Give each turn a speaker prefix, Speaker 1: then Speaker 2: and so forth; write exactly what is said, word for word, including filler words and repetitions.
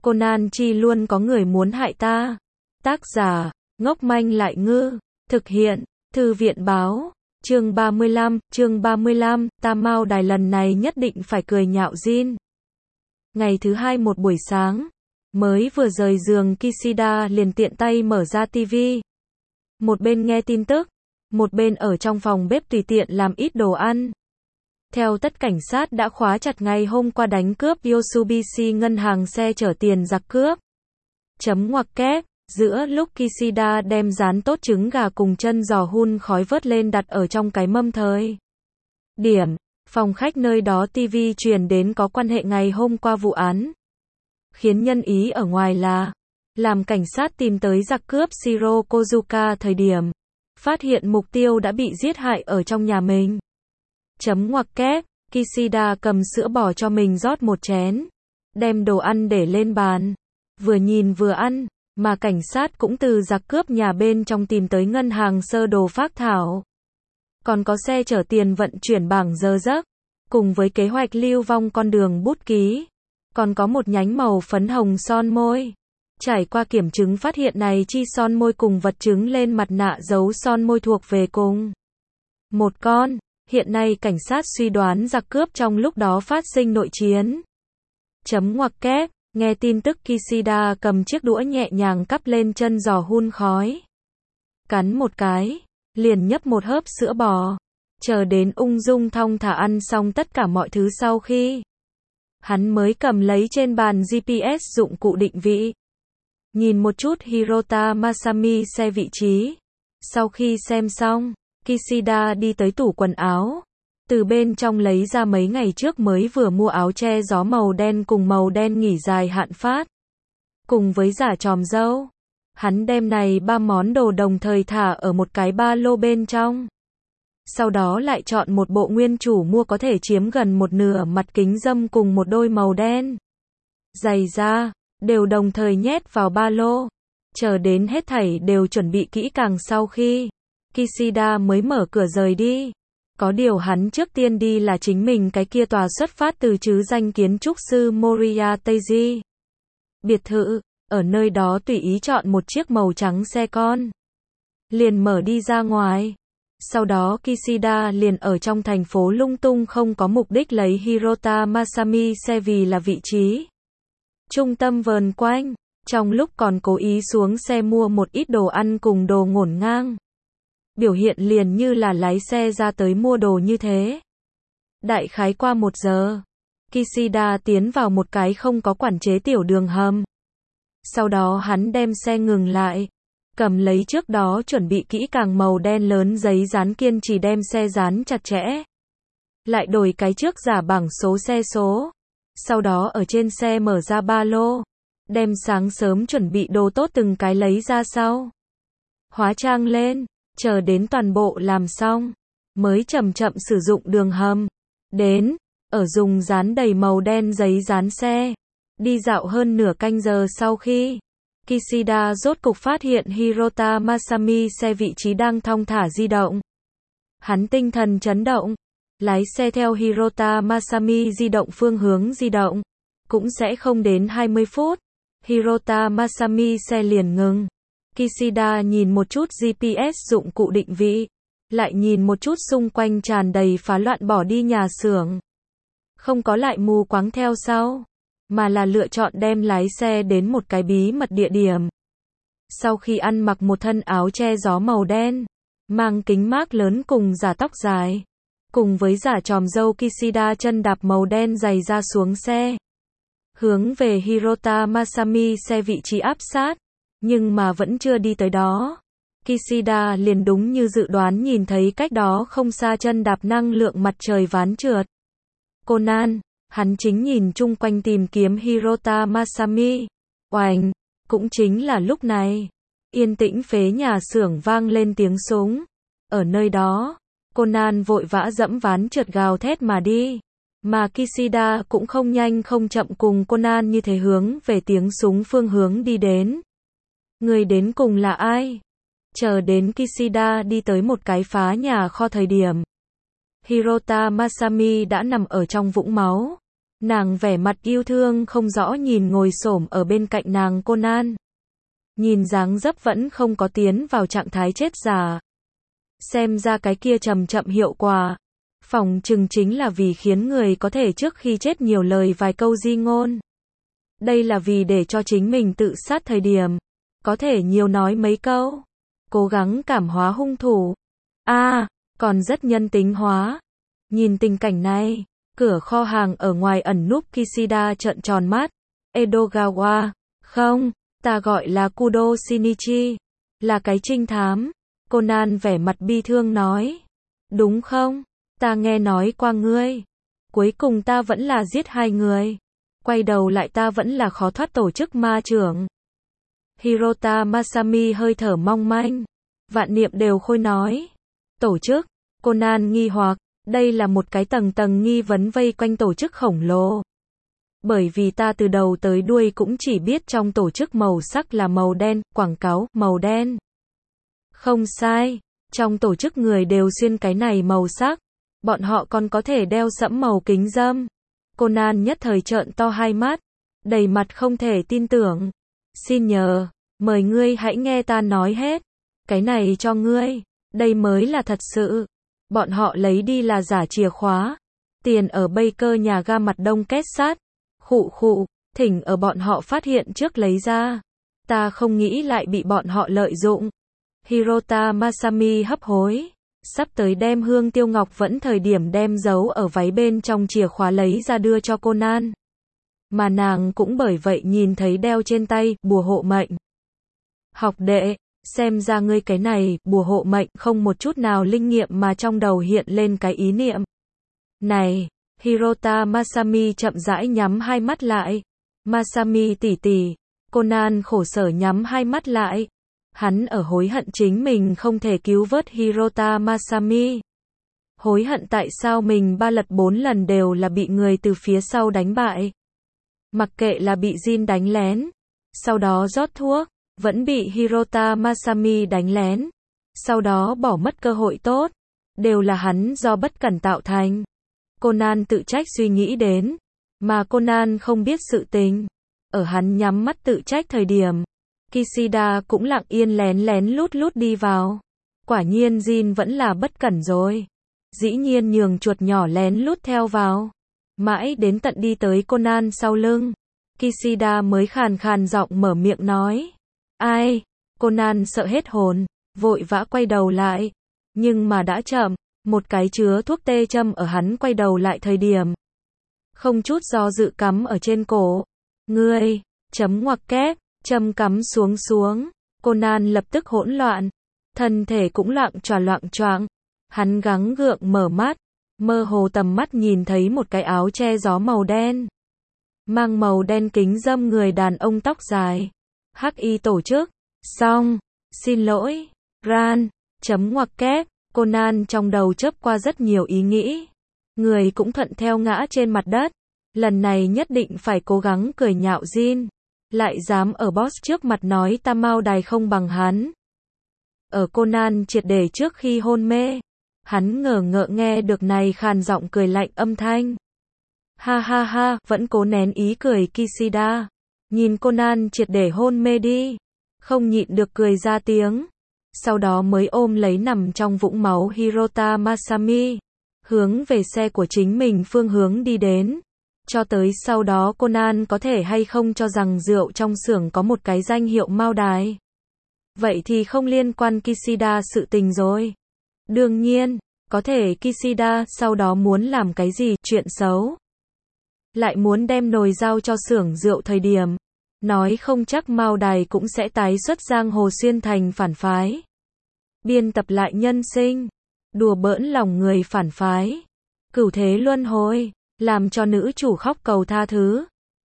Speaker 1: Conan chi luôn có người muốn hại ta. Tác giả, ngốc manh lại ngư. Thực hiện, Thư viện báo. Chương ba mươi lăm, chương ba mươi lăm, Tam Mao Đài lần này nhất định phải cười nhạo Jin. Ngày thứ hai một buổi sáng, mới vừa rời giường Kishida liền tiện tay mở ra tivi. Một bên nghe tin tức, một bên ở trong phòng bếp tùy tiện làm ít đồ ăn. Theo tất cảnh sát đã khóa chặt ngày hôm qua đánh cướp Yosubishi ngân hàng xe chở tiền giặc cướp. Chấm ngoặc kép, giữa lúc Kishida đem rán tốt trứng gà cùng chân giò hun khói vớt lên đặt ở trong cái mâm thời điểm, phòng khách nơi đó tivi truyền đến có quan hệ ngày hôm qua vụ án. Khiến nhân ý ở ngoài là, làm cảnh sát tìm tới giặc cướp Shiro Kozuka thời điểm, phát hiện mục tiêu đã bị giết hại ở trong nhà mình. Chấm ngoặc kép, Kishida cầm sữa bò cho mình rót một chén, đem đồ ăn để lên bàn, vừa nhìn vừa ăn, mà cảnh sát cũng từ giặc cướp nhà bên trong tìm tới ngân hàng sơ đồ phác thảo. Còn có xe chở tiền vận chuyển bảng giờ giấc, cùng với kế hoạch lưu vong con đường bút ký, còn có một nhánh màu phấn hồng son môi. Trải qua kiểm chứng phát hiện này chi son môi cùng vật chứng lên mặt nạ dấu son môi thuộc về cùng một con. Hiện nay cảnh sát suy đoán giặc cướp trong lúc đó phát sinh nội chiến. Chấm ngoặc kép, nghe tin tức Kishida cầm chiếc đũa nhẹ nhàng cắp lên chân giò hun khói. Cắn một cái, liền nhấp một hớp sữa bò. Chờ đến ung dung thong thả ăn xong tất cả mọi thứ sau khi hắn mới cầm lấy trên bàn giê pê ét dụng cụ định vị. Nhìn một chút Hirota Masami xe vị trí. Sau khi xem xong, Kishida đi tới tủ quần áo. Từ bên trong lấy ra mấy ngày trước mới vừa mua áo che gió màu đen cùng màu đen nghỉ dài hạn phát. Cùng với giả tròm dâu. Hắn đem này ba món đồ đồng thời thả ở một cái ba lô bên trong. Sau đó lại chọn một bộ nguyên chủ mua có thể chiếm gần một nửa mặt kính râm cùng một đôi màu đen. Giày da, đều đồng thời nhét vào ba lô. Chờ đến hết thảy đều chuẩn bị kỹ càng sau khi Kishida mới mở cửa rời đi. Có điều hắn trước tiên đi là chính mình cái kia tòa xuất phát từ chứ danh kiến trúc sư Moriya Teiji. Biệt thự, ở nơi đó tùy ý chọn một chiếc màu trắng xe con. Liền mở đi ra ngoài. Sau đó Kishida liền ở trong thành phố lung tung không có mục đích lấy Hirota Masami xe vì là vị trí trung tâm vờn quanh. Trong lúc còn cố ý xuống xe mua một ít đồ ăn cùng đồ ngổn ngang. Biểu hiện liền như là lái xe ra tới mua đồ như thế. Đại khái qua một giờ, Kishida tiến vào một cái không có quản chế tiểu đường hầm. Sau đó hắn đem xe ngừng lại, cầm lấy trước đó chuẩn bị kỹ càng màu đen lớn giấy dán kiên trì đem xe dán chặt chẽ. Lại đổi cái trước giả bảng số xe số. Sau đó ở trên xe mở ra ba lô, đem sáng sớm chuẩn bị đồ tốt từng cái lấy ra sau. Hóa trang lên. Chờ đến toàn bộ làm xong, mới chậm chậm sử dụng đường hầm. Đến, ở dùng dán đầy màu đen giấy dán xe. Đi dạo hơn nửa canh giờ sau khi Kishida rốt cục phát hiện Hirota Masami xe vị trí đang thong thả di động. Hắn tinh thần chấn động, lái xe theo Hirota Masami di động phương hướng di động. Cũng sẽ không đến hai mươi phút, Hirota Masami xe liền ngừng. Kishida nhìn một chút giê pê ét dụng cụ định vị, lại nhìn một chút xung quanh tràn đầy phá loạn bỏ đi nhà xưởng. Không có lại mù quáng theo sau, mà là lựa chọn đem lái xe đến một cái bí mật địa điểm. Sau khi ăn mặc một thân áo che gió màu đen, mang kính mác lớn cùng giả tóc dài, cùng với giả tròm râu Kishida chân đạp màu đen dày ra xuống xe. Hướng về Hirota Masami xe vị trí áp sát. Nhưng mà vẫn chưa đi tới đó. Kishida liền đúng như dự đoán nhìn thấy cách đó không xa chân đạp năng lượng mặt trời ván trượt. Conan, hắn chính nhìn chung quanh tìm kiếm Hirota Masami. Oành, cũng chính là lúc này. Yên tĩnh phế nhà xưởng vang lên tiếng súng. Ở nơi đó, Conan vội vã dẫm ván trượt gào thét mà đi. Mà Kishida cũng không nhanh không chậm cùng Conan như thế hướng về tiếng súng phương hướng đi đến. Người đến cùng là ai? Chờ đến Kishida đi tới một cái phá nhà kho thời điểm. Hirota Masami đã nằm ở trong vũng máu. Nàng vẻ mặt yêu thương không rõ nhìn ngồi xổm ở bên cạnh nàng Conan. Nhìn dáng dấp vẫn không có tiến vào trạng thái chết già. Xem ra cái kia chậm chậm hiệu quả. Phỏng chừng chính là vì khiến người có thể trước khi chết nhiều lời vài câu di ngôn. Đây là vì để cho chính mình tự sát thời điểm. Có thể nhiều nói mấy câu. Cố gắng cảm hóa hung thủ. À, còn rất nhân tính hóa. Nhìn tình cảnh này. Cửa kho hàng ở ngoài ẩn núp Kishida trợn tròn mắt. Edogawa. Không, ta gọi là Kudo Shinichi. Là cái trinh thám. Conan vẻ mặt bi thương nói. Đúng không? Ta nghe nói qua ngươi. Cuối cùng ta vẫn là giết hai người. Quay đầu lại ta vẫn là khó thoát tổ chức ma trưởng. Hirota Masami hơi thở mong manh. Vạn niệm đều khôi nói. Tổ chức. Conan nghi hoặc. Đây là một cái tầng tầng nghi vấn vây quanh tổ chức khổng lồ. Bởi vì ta từ đầu tới đuôi cũng chỉ biết trong tổ chức màu sắc là màu đen, quảng cáo, màu đen. Không sai. Trong tổ chức người đều xuyên cái này màu sắc. Bọn họ còn có thể đeo sẫm màu kính râm. Conan nhất thời trợn to hai mắt. Đầy mặt không thể tin tưởng. Xin nhờ. Mời ngươi hãy nghe ta nói hết. Cái này cho ngươi. Đây mới là thật sự. Bọn họ lấy đi là giả chìa khóa. Tiền ở Baker nhà ga mặt đông kết sắt. Khụ khụ. Thỉnh ở bọn họ phát hiện trước lấy ra. Ta không nghĩ lại bị bọn họ lợi dụng. Hirota Masami hấp hối. Sắp tới đem hương tiêu ngọc vẫn thời điểm đem giấu ở váy bên trong chìa khóa lấy ra đưa cho Conan. Mà nàng cũng bởi vậy nhìn thấy đeo trên tay, bùa hộ mệnh. Học đệ, xem ra ngươi cái này, bùa hộ mệnh không một chút nào linh nghiệm mà trong đầu hiện lên cái ý niệm. Này, Hirota Masami chậm rãi nhắm hai mắt lại. Masami tỷ tỷ, Conan khổ sở nhắm hai mắt lại. Hắn ở hối hận chính mình không thể cứu vớt Hirota Masami. Hối hận tại sao mình ba lật bốn lần đều là bị người từ phía sau đánh bại. Mặc kệ là bị Jin đánh lén, sau đó rót thuốc, vẫn bị Hirota Masami đánh lén, sau đó bỏ mất cơ hội tốt, đều là hắn do bất cẩn tạo thành. Conan tự trách suy nghĩ đến, mà Conan không biết sự tình. Ở hắn nhắm mắt tự trách thời điểm, Kishida cũng lặng yên lén lén lút lút đi vào. Quả nhiên Jin vẫn là bất cẩn rồi. Dĩ nhiên nhường chuột nhỏ lén lút theo vào. Mãi đến tận đi tới Conan sau lưng. Kishida mới khàn khàn giọng mở miệng nói. Ai? Conan sợ hết hồn, vội vã quay đầu lại. Nhưng mà đã chậm, một cái chứa thuốc tê châm ở hắn quay đầu lại thời điểm. Không chút do dự cắm ở trên cổ. Ngươi, chấm ngoặc kép. Châm cắm xuống xuống, Conan lập tức hỗn loạn, thân thể cũng loạn choạng loạn choạng. Hắn gắng gượng mở mắt, mơ hồ tầm mắt nhìn thấy một cái áo che gió màu đen, mang màu đen kính râm người đàn ông tóc dài. Hắc y tổ chức. Xong, xin lỗi, Ran, chấm ngoặc kép. Conan trong đầu chớp qua rất nhiều ý nghĩ. Người cũng thuận theo ngã trên mặt đất. Lần này nhất định phải cố gắng cười nhạo Jin. Lại dám ở boss trước mặt nói ta Mao Đài không bằng hắn. Ở Conan triệt để trước khi hôn mê, hắn ngờ ngợ nghe được này khàn giọng cười lạnh âm thanh. Ha ha ha, vẫn cố nén ý cười Kishida. Nhìn Conan triệt để hôn mê đi, không nhịn được cười ra tiếng. Sau đó mới ôm lấy nằm trong vũng máu Hirota Masami, hướng về xe của chính mình phương hướng đi đến. Cho tới sau đó Conan có thể hay không cho rằng rượu trong xưởng có một cái danh hiệu Mao Đài. Vậy thì không liên quan Kishida sự tình rồi. Đương nhiên, có thể Kishida sau đó muốn làm cái gì, chuyện xấu. Lại muốn đem nồi giao cho xưởng rượu thời điểm. Nói không chắc Mao Đài cũng sẽ tái xuất giang hồ xuyên thành phản phái. Biên tập lại nhân sinh. Đùa bỡn lòng người phản phái. Cửu thế luân hồi. Làm cho nữ chủ khóc cầu tha thứ.